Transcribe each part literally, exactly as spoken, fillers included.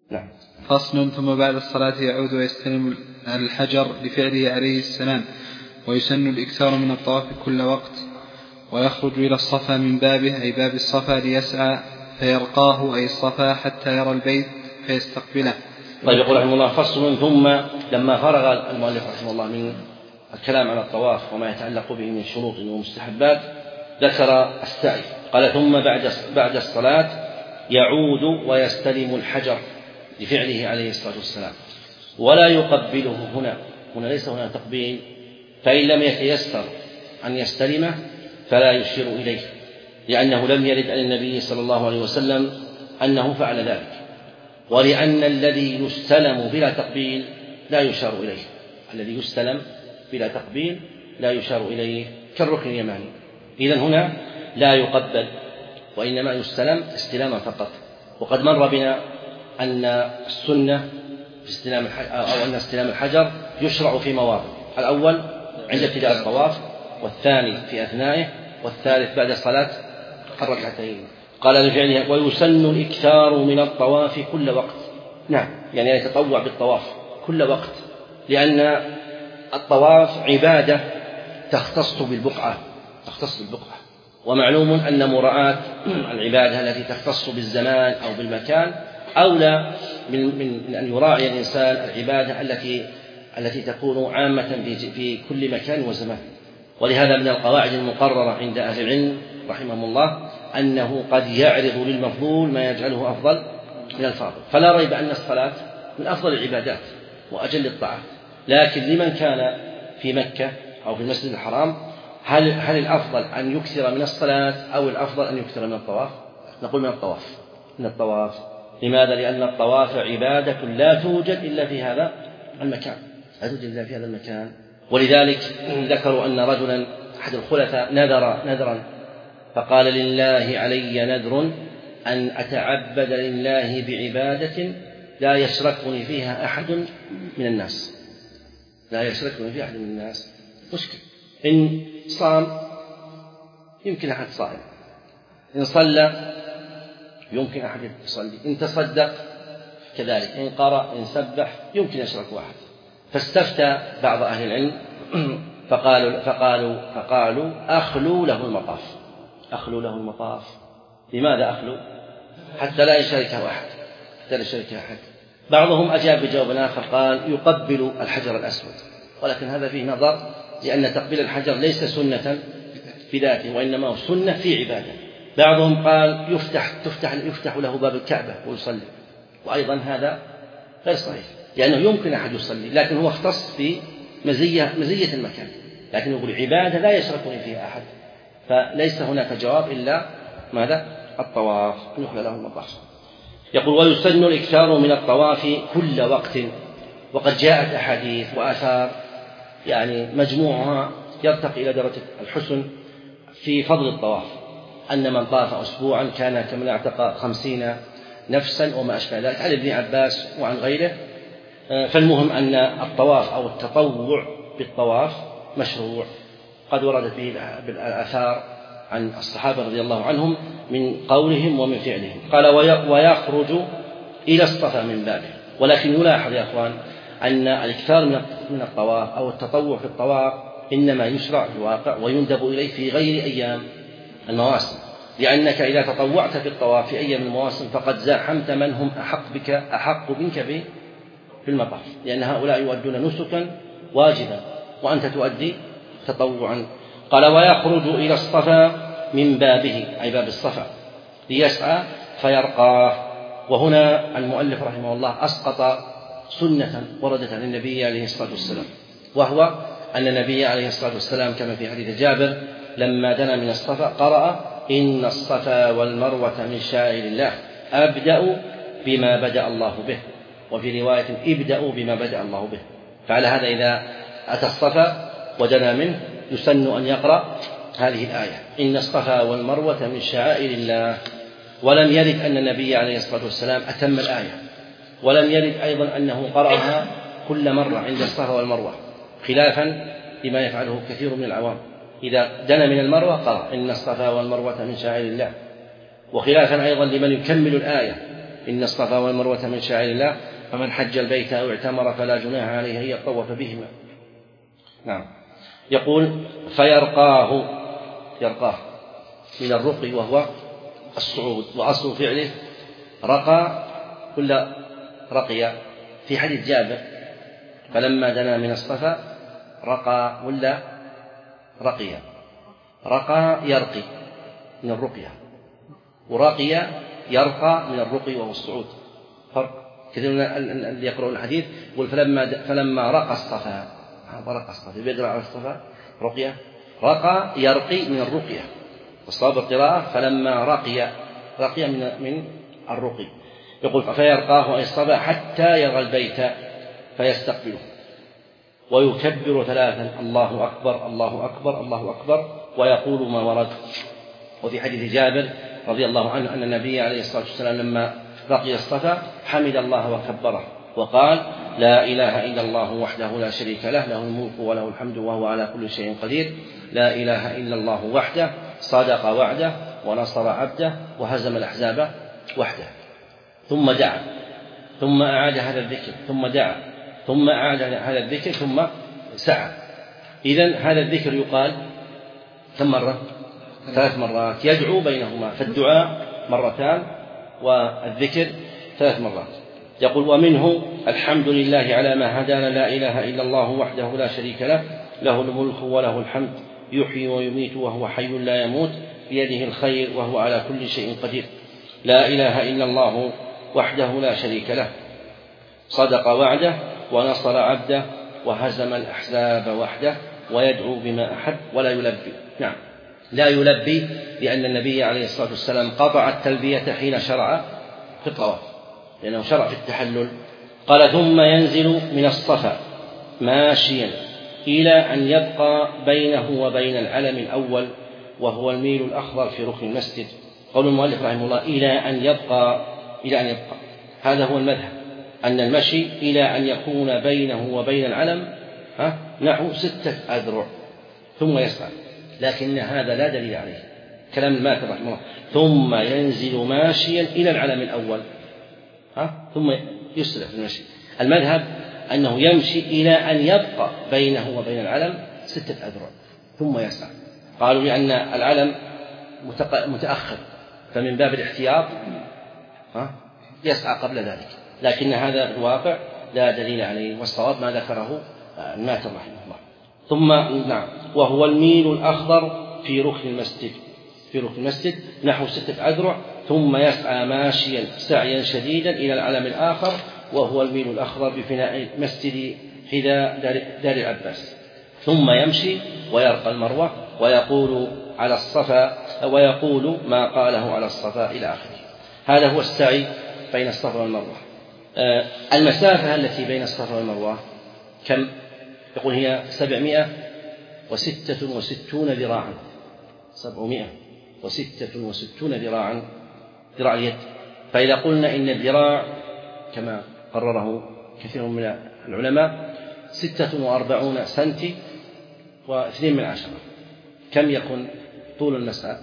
نعم. فصل. ثم بعد الصلاة يعود ويستلم الحجر لفعله عليه السلام، ويسن الإكثار من الطواف كل وقت، ويخرج إلى الصفا من بابه أي باب الصفا ليسعى فيرقاه أي الصفا حتى يرى البيت فيستقبله. طيب يقول رحمه الله فصل. ثم لما فرغ المؤلف رحمه الله من الكلام عن الطواف وما يتعلق به من شروط ومستحبات ذكر السعي. قال ثم بعد بعد الصلاة يعود ويستلم الحجر لفعله عليه الصلاة والسلام، ولا يقبله هنا هنا ليس هنا تقبيل، فإن لم يتيسر أن يستلمه فلا يشير إليه، لأنه لم يرد عن النبي صلى الله عليه وسلم أنه فعل ذلك، ولأن الذي يستلم بلا تقبيل لا يشار إليه، الذي يستلم بلا تقبيل لا يشار إليه كالركن اليماني. إذن هنا لا يقبل وإنما يستلم استلاما فقط. وقد مر بنا أن السنة استلام أو أن استلام الحجر يشرع في مواضع: الأول عند ابتداء الطواف، والثاني في أثنائه، والثالث بعد صلاة الركعتين. قال لفعله ويسن الإكثار من الطواف كل وقت. نعم، يعني يتطوع بالطواف كل وقت، لأن الطواف عبادة تختص بالبقعة تختص بالبقعة ومعلوم أن مراعاة العبادة التي تختص بالزمان أو بالمكان أولى من, من أن يراعي الإنسان العبادة التي التي تكون عامة في كل مكان وزمان. ولهذا من القواعد المقررة عند أهل العلم رحمهم الله أنه قد يعرض للمفضول ما يجعله أفضل من الفاضل، فلا ريب أن الصلاة من أفضل العبادات وأجل الطاعات، لكن لمن كان في مكة أو في المسجد الحرام هل, هل الأفضل أن يكثر من الصلاة أو الأفضل أن يكثر من الطواف؟ نقول من الطواف من الطواف لماذا؟ لأن الطواف عبادة لا توجد إلا في هذا المكان لا توجد إلا في هذا المكان. ولذلك ذكروا أن رجلا أحد الخلفاء نذر نذرا فقال لله علي نذر أن أتعبد لله بعبادة لا يشركني فيها أحد من الناس لا يشركني فيها أحد من الناس. مشكل، إن صام يمكن أحد صائم، إن صلى يمكن أحد يصلي، إن تصدق كذلك، إن قرأ إن سبح يمكن يشرك واحد. فاستفتى بعض أهل العلم فقالوا فقالوا فقالوا أخلوا له المطاف أخلوا له المطاف. لماذا أخلوا؟ حتى لا يشاركه أحد حتى لا يشاركه أحد. بعضهم أجاب بجواب آخر قال يقبل الحجر الأسود، ولكن هذا فيه نظر، لأن تقبيل الحجر ليس سنة في ذاته وإنما هو سنة في عبادة. بعضهم قال يفتح تفتح يفتح له باب الكعبة ويصلي، وأيضا هذا غير صحيح، لأنه يمكن أحد يصلي لكن هو اختص في مزية مزية المكان، لكن يقول عبادة لا يشركني فيها أحد، فليس هناك جواب إلا ماذا؟ الطواف، نخلى له المطاف. يقول ويسن الإكثار من الطواف كل وقت. وقد جاءت أحاديث وآثار يعني مجموعها يرتقي إلى درجة الحسن في فضل الطواف، أن من طاف أسبوعا كان كمن اعتق خمسين نفسا وما أشبه ذلك، عن ابن عباس وعن غيره. فالمهم أن الطواف أو التطوع بالطواف مشروع، قد وردت به بالآثار عن الصحابة رضي الله عنهم من قولهم ومن فعلهم. قال ويخرج إلى الصفا من بابه. ولكن يلاحظ يا أخوان أن الإكثار من الطواف أو التطوع في الطواف إنما يشرع في الواقع ويندب إليه في غير أيام المواسم، لأنك إذا تطوعت في الطواف في أيام المواسم فقد زاحمت من هم أحق بك أحق منك في المطاف، لأن هؤلاء يؤدون نسكا واجبا وأنت تؤدي تطوعا. قال ويخرج إلى الصفا من بابه أي باب الصفا ليسعى فيرقاه. وهنا المؤلف رحمه الله أسقط سنة وردت عن النبي عليه الصلاة والسلام، وهو أن النبي عليه الصلاة والسلام كما في حديث جابر لما دنا من الصفا قرأ إن الصفا والمروة من شعائر الله أبدأ بما بدأ الله به، وفي رواية ابدأوا بما بدأ الله به. فعلى هذا إذا أتى الصفا ودنا منه يسن أن يقرأ هذه الآية إن الصفا والمروة من شعائر الله. ولم يرد أن النبي عليه الصلاة والسلام أتم الآية، ولم يرد أيضا أنه قرأها كل مرة عند الصفا والمروة، خلافا لما يفعله كثير من العوام، إذا دنا من المروة قرأ إن الصفا والمروة من شعائر الله، وخلافا أيضا لمن يكمل الآية إن الصفا والمروة من شعائر الله فمن حج البيت أو اعتمر فلا جناح عليه أن يطوف بهما. نعم. يقول فيرقاه، يرقاه من الرقي وهو الصعود، وأصل فعله رقى كل رقي. في حديث جابر فلما دنا من الصفا رقى ولا رقي، رقى يرقي من الرقية، ورقي يرقى من الرقي وهو الصعود، فرق. كثير من اللي يقرؤون الحديث يقول فلما فلما رقى الصفا، رقى الصفا بيقرأ على الصفا رقية، رقى يرقي من الرقية، والصواب القراءة فلما رقي، رقي من من الرقي. يقول فيرقاه أي الصفا حتى يرى البيت فيستقبله ويكبر ثلاثا الله أكبر الله أكبر الله أكبر ويقول ما ورد. وفي حديث جابر رضي الله عنه أن النبي عليه الصلاة والسلام لما رقي الصفا حمد الله وكبره وقال لا إله إلا الله وحده لا شريك له له الملك وله الحمد وهو على كل شيء قدير، لا إله إلا الله وحده صدق وعده ونصر عبده وهزم الأحزاب وحده. ثم دعا، ثم أعاد هذا الذكر، ثم دعا، ثم أعاد هذا الذكر، ثم سعى. إذن هذا الذكر يقال كم مرة؟ ثلاث مرات، يدعو بينهما، فالدعاء مرتان والذكر ثلاث مرات. يقول ومنه الحمد لله على ما هدانا، لا إله إلا الله وحده لا شريك له له الملك وله الحمد يحيي ويميت وهو حي لا يموت بيده الخير وهو على كل شيء قدير، لا إله إلا الله وحده لا شريك له صدق وعده ونصر عبده وهزم الأحزاب وحده ويدعو بما أحب ولا يلبي. نعم، لا يلبي لأن النبي عليه الصلاة والسلام قطع التلبية حين شرع في الطواف، لأنه شرع في التحلل. قال ثم ينزل من الصفا ماشيا إلى أن يبقى بينه وبين العلم الأول وهو الميل الأخضر في ركن المسجد. قول المؤلف رحمه الله إلى أن يبقى، إلى أن يبقى، هذا هو المذهب، أن المشي إلى أن يكون بينه وبين العلم ها نحو ستة أذرع ثم يسعى، لكن هذا لا دليل عليه. كلام المالك رحمه الله ثم ينزل ماشيا إلى العلم الأول ها ثم يسرع في المشي. المذهب أنه يمشي إلى أن يبقى بينه وبين العلم ستة أذرع ثم يسعى. قالوا لأن العلم متأخر فمن باب الاحتياط ها يسعى قبل ذلك، لكن هذا في الواقع لا دليل عليه، والصواب ما ذكره الماتر رحمه الله. ثم نعم وهو الميل الأخضر في ركن المسجد، في ركن المسجد نحو ستة أذرع ثم يسعى ماشيا سعيا شديدا إلى العلم الآخر وهو الميل الأخضر بفناء مسجد حذاء دار العباس، ثم يمشي ويرقى المروة ويقول على الصفا ويقول ما قاله على الصفا إلى آخره. هذا هو السعي بين الصفا والمروة. المسافة التي بين الصفا والمروة كم؟ يقول هي سبعمائة وستة وستون ذراعا، سبعمائة وستة وستون ذراعا، ذراع اليد. فإذا قلنا إن الذراع كما قرره كثير من العلماء ستة وأربعون سنتي واثنين من عشرة، كم يكون طول المسعى؟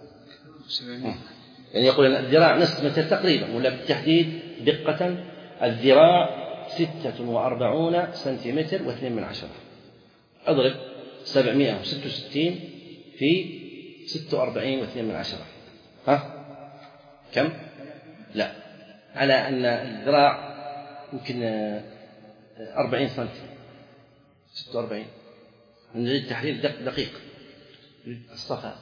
يعني يقول الذراع نصف متر تقريبا، ولا بالتحديد دقة الذراع ستة وأربعون سنتيمتر واثنين من عشرة. أضرب سبعمائة وستة وستين في ستة وأربعين واثنين من عشرة، ها كم؟ لا، على أن الذراع يمكن أربعين سنتي، ستة وأربعين. نريد تحديد دقيق. الصفا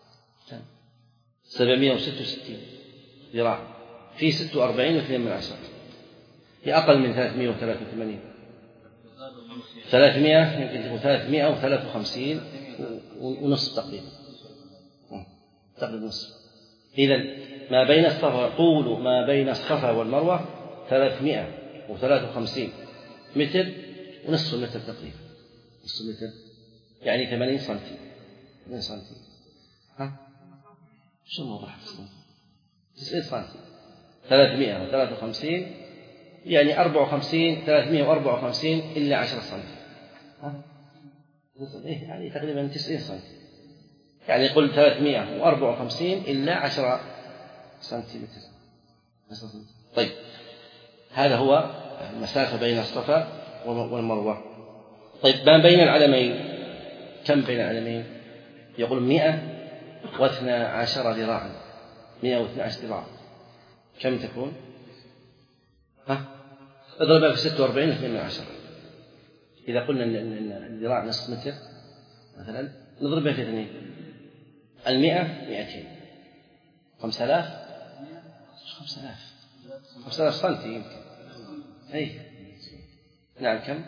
سبعمائة وستة وستين ذراع في ستة وأربعين واثنين من عشرة، هي أقل من ثلاثمائة وثلاثة وثمانين، ثلاثمائة يمكن تكون ثلاثمائة وثلاثة وخمسين ونصف تقريبا، تقريبا نصف. إذن ما بين الصفا، طول ما بين الصفا والمروة ثلاثمائة وثلاثة وخمسين متر ونصف متر تقريبا، نصف متر يعني ثمانين سنتي، ثمانين سنتي. ها شو الموضوع؟ تسعين سنتي، ثلاثمائة وثلاثة وخمسين يعني أربعة وخمسين، ثلاثمائة وأربعة وخمسين إلا عشرة سنتي، ها يعني تقريبا تسعين سنتي، يعني قل ثلاثمائة وأربعة وخمسين إلا عشرة سنتيمتر، طيب هذا هو المسافة بين الصفا والمروة. طيب ما بين العلمين كم بين العلمين؟ يقول مئة واثنى عشر ذراعا. مئة واثنى عشر ذراعا كم تكون؟ ها؟ اضربها في ستة وأربعين اثنين من عشرة. إذا قلنا أن الذراع نصف متر مثلا نضربها في اثنين. المئة مئتين. خمسة آلاف خمسة آلاف خمسة آلاف سنتي يمكن. أي نعم كم؟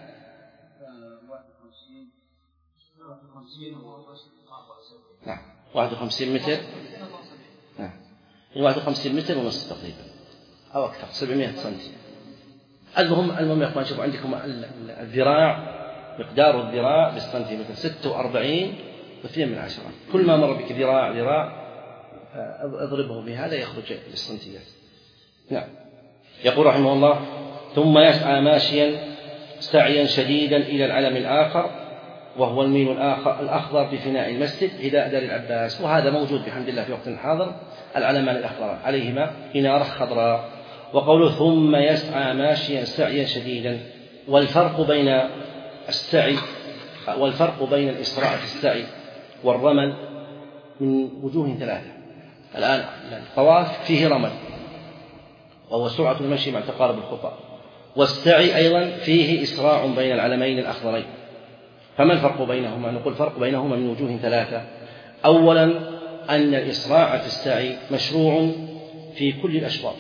نعم واحد وخمسين متر. نعم واحد وخمسين متر ونصف تقريبا أو أكثر سبعمائة سنتي. المهم المهم يا أخوان شوفوا عندكم الذراع مقدار الذراع بالسنتيمتر ستة وأربعين واثنين من عشرة. كل ما مر بك ذراع ذراع اضربه بهذا يخرج بالسنتيات. نعم. يقول رحمه الله ثم يسعى ماشيا سعيا شديدا إلى العلم الآخر وهو الميل الآخر الأخضر بفناء المسجد إلى دار العباس، وهذا موجود بحمد الله في وقت حاضر العلمان الأخضر عليهما إنارة خضراء. وقوله ثم يسعى ماشيا سعيا شديدا، والفرق بين السعي والفرق بين الإسراع في السعي والرمل من وجوه ثلاثة. الآن الطواف فيه رمل وهو سرعة المشي مع تقارب الخطى، والسعي أيضا فيه إسراع بين العلمين الأخضرين. فما الفرق بينهما؟ نقول الفرق بينهما من وجوه ثلاثة. أولا أن الإسراع في السعي مشروع في كل الأشواط،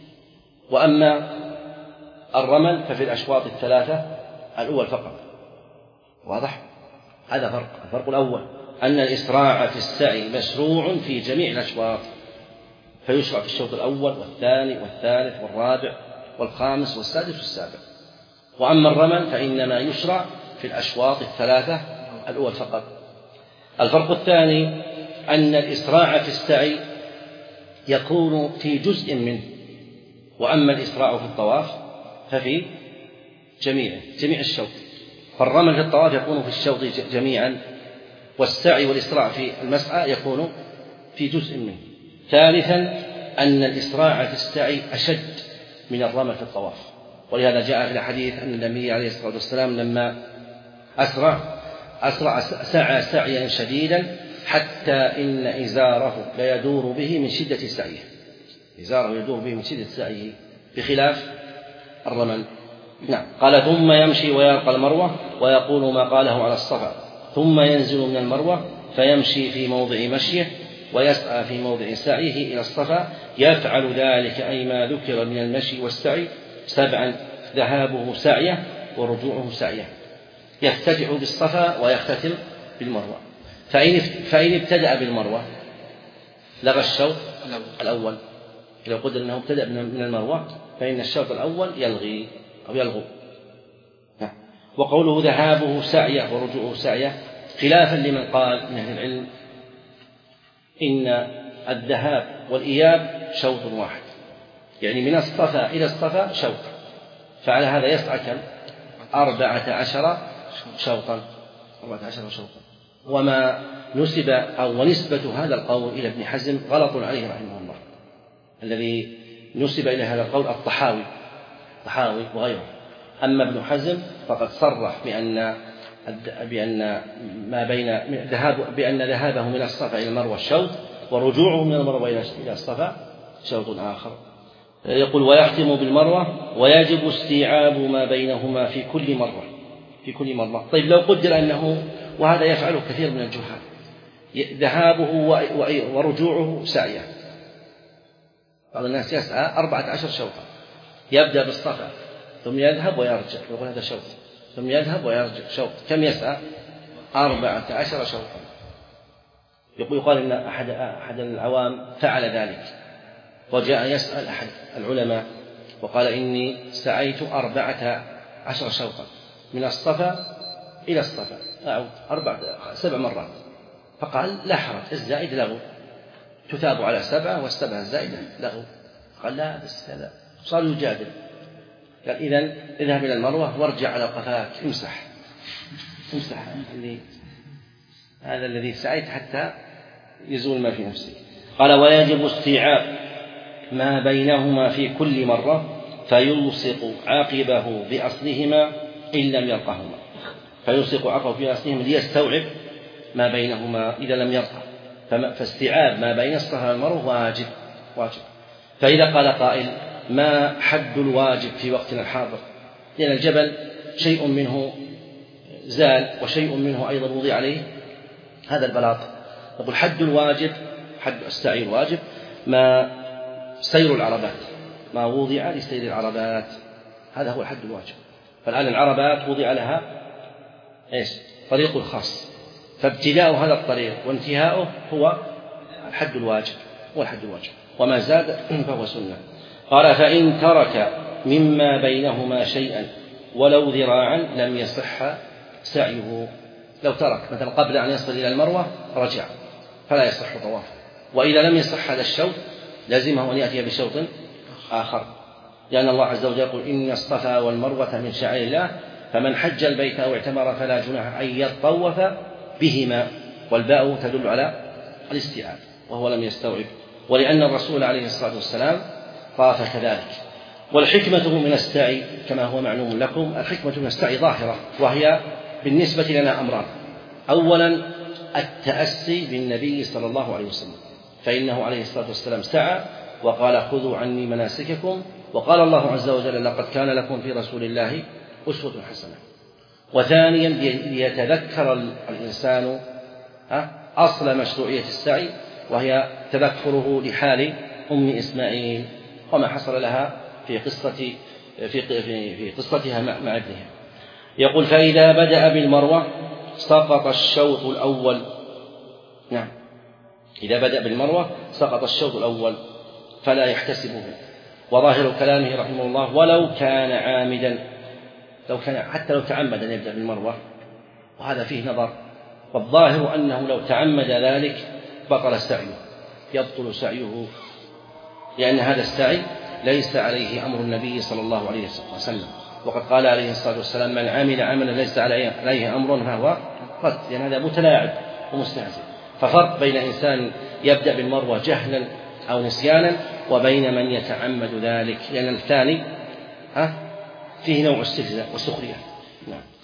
وأما الرمل ففي الأشواط الثلاثة الأول فقط. واضح؟ هذا فرق. الفرق الأول أن الإسراع في السعي مشروع في جميع الأشواط، فيشرع في الشوط الأول والثاني والثالث والرابع والخامس والسادس والسابع. وأما الرمل فإنما يشرع في الأشواط الثلاثة الأول فقط. الفرق الثاني أن الإسراع في السعي يكون في جزء منه، وأما الإسراع في الطواف ففي جميع جميع الشوط. فالرمل في الطواف يكون في الشوط جميعا، والسعي والإسراع في المسعى يكون في جزء منه. ثالثا أن الإسراع في السعي أشد من الرمل في الطواف، ولهذا جاء في الحديث أن النبي عليه الصلاة والسلام لما أسرع أسرع سعى سعيا شديدا حتى إن إزاره ليدور به من شدة سعيه. إزاره يدور به من شدة سعيه بخلاف الرمل. نعم. قال ثم يمشي ويرقى المروة ويقول ما قاله على الصفا، ثم ينزل من المروة فيمشي في موضع مشيه ويسعى في موضع سعيه إلى الصفا، يفعل ذلك أي ما ذكر من المشي والسعي سبعا، ذهابه سعيه ورجوعه سعيه، يفتتح بالصفا ويختتم بالمروة. فإن فإن ابتدأ بالمروة لغى الشوط الأول. لو قدر أنه ابتدأ من المروة فإن الشوط الأول يلغي أو يلغو. وقوله ذهابه سعيه ورجوعه سعيه خلافا لمن قال من أهل العلم إن الذهاب والإياب شوط واحد، يعني من الصفا إلى الصفا شوط، فعلى هذا يسعى كم؟ أربعة عشر شوطا أربعة عشر شوطا. وما نسب أو ونسبة هذا القول إلى ابن حزم غلط عليه رحمه الله. الذي نسب إلى هذا القول الطحاوي الطحاوي وغيره. أما ابن حزم فقد صرح بأن بأن ما بين ذهاب بأن ذهابه من الصفا إلى المروة شوط، ورجوعه من المروة إلى الصفا شوط آخر. يقول ويختم بالمروة ويجب استيعاب ما بينهما في كل مرة في كل مرة. طيب لو قدر أنه، وهذا يفعله كثير من الجهال، ذهابه ورجوعه سعيه. بعض الناس يسعى أربعة عشر شوطا، يبدأ بالصفا ثم يذهب ويرجع، يقول هذا شوط، ثم يذهب ويرجع شوط. كم يسعى؟ أربعة عشر شوطا. يقول يقال إن أحد أحد العوام فعل ذلك، وجاء يسأل أحد العلماء وقال إني سعيت أربعة عشر شوطا من الصفا إلى الصفا، أعود أربع سبع مرات. فقال لا حرج، الزائد لغو، تثاب على سبعة والسبعة الزائدة لغو. قال لا بس هذا صار يجادل. قال إذن اذهب إلى المروة وارجع على قفاك، امسح امسح اللي هذا الذي سعيت حتى يزول ما في نفسك. قال ويجب استيعاب ما بينهما في كل مرة فيلصق عقبه بأصلهما إن لم يرقهما، فيلصق عقبه بأصلهما ليستوعب ما بينهما إذا لم يرقه، فاستيعاب ما بين الصفا والمروة واجب واجب. فإذا قال قائل ما حد الواجب في وقتنا الحاضر؟ لأن الجبل شيء منه زال وشيء منه أيضا وضع عليه هذا البلاط، نقول حد الواجب، حد السعي الواجب ما سير العربات، ما وضع لسير العربات، هذا هو الحد الواجب. فالآن العربات وضع لها إيش؟ طريق خاص، فابتداء هذا الطريق وانتهاؤه هو الحد الواجب، هو الحد الواجب، وما زاد فهو سنة. قال فإن ترك مما بينهما شيئا ولو ذراعا لم يصح سعيه. لو ترك مثلا قبل أن يصل إلى المروة رجع فلا يصح طوافه، وإذا لم يصح هذا الشوط لازمه أن يأتي بشوط آخر، لأن الله عز وجل يقول إن الصفا والمروة من شعائر الله فمن حج البيت أو اعتمر فلا جناح أن يطوف بهما، والباء تدل على الاستيعاب وهو لم يستوعب، ولأن الرسول عليه الصلاة والسلام طاف كذلك. والحكمة من السعي كما هو معلوم لكم، الحكمة من السعي ظاهرة، وهي بالنسبة لنا أمران: أولا التأسي بالنبي صلى الله عليه وسلم، فإنه عليه الصلاة والسلام سعى وقال خذوا عني مناسككم، وقال الله عز وجل لقد كان لكم في رسول الله أسوة حسنة. وثانيا ليتذكر الإنسان أصل مشروعية السعي، وهي تذكره لحال أم إسماعيل وما حصل لها في قصة في في قصتها مع ابنها. يقول فإذا بدأ بالمروة سقط الشوط الأول. نعم، إذا بدأ بالمروة سقط الشوط الأول فلا يحتسبه. وظاهر كلامه رحمه الله ولو كان عامدا، لو كان حتى لو تعمد أن يبدأ بالمروة، وهذا فيه نظر، والظاهر أنه لو تعمد ذلك بطل سعيه، يبطل سعيه، لأن هذا السعي ليس عليه أمر النبي صلى الله عليه وسلم، وقد قال عليه الصلاة والسلام من عمل عملا ليس عليه أمر فهو رد، لأن هذا متلاعب ومستهزئ. ففرق بين إنسان يبدأ بالمروة جهلا أو نسيانا وبين من يتعمد ذلك، لأن الثاني فيه نوع استهزاء وسخرية. نعم.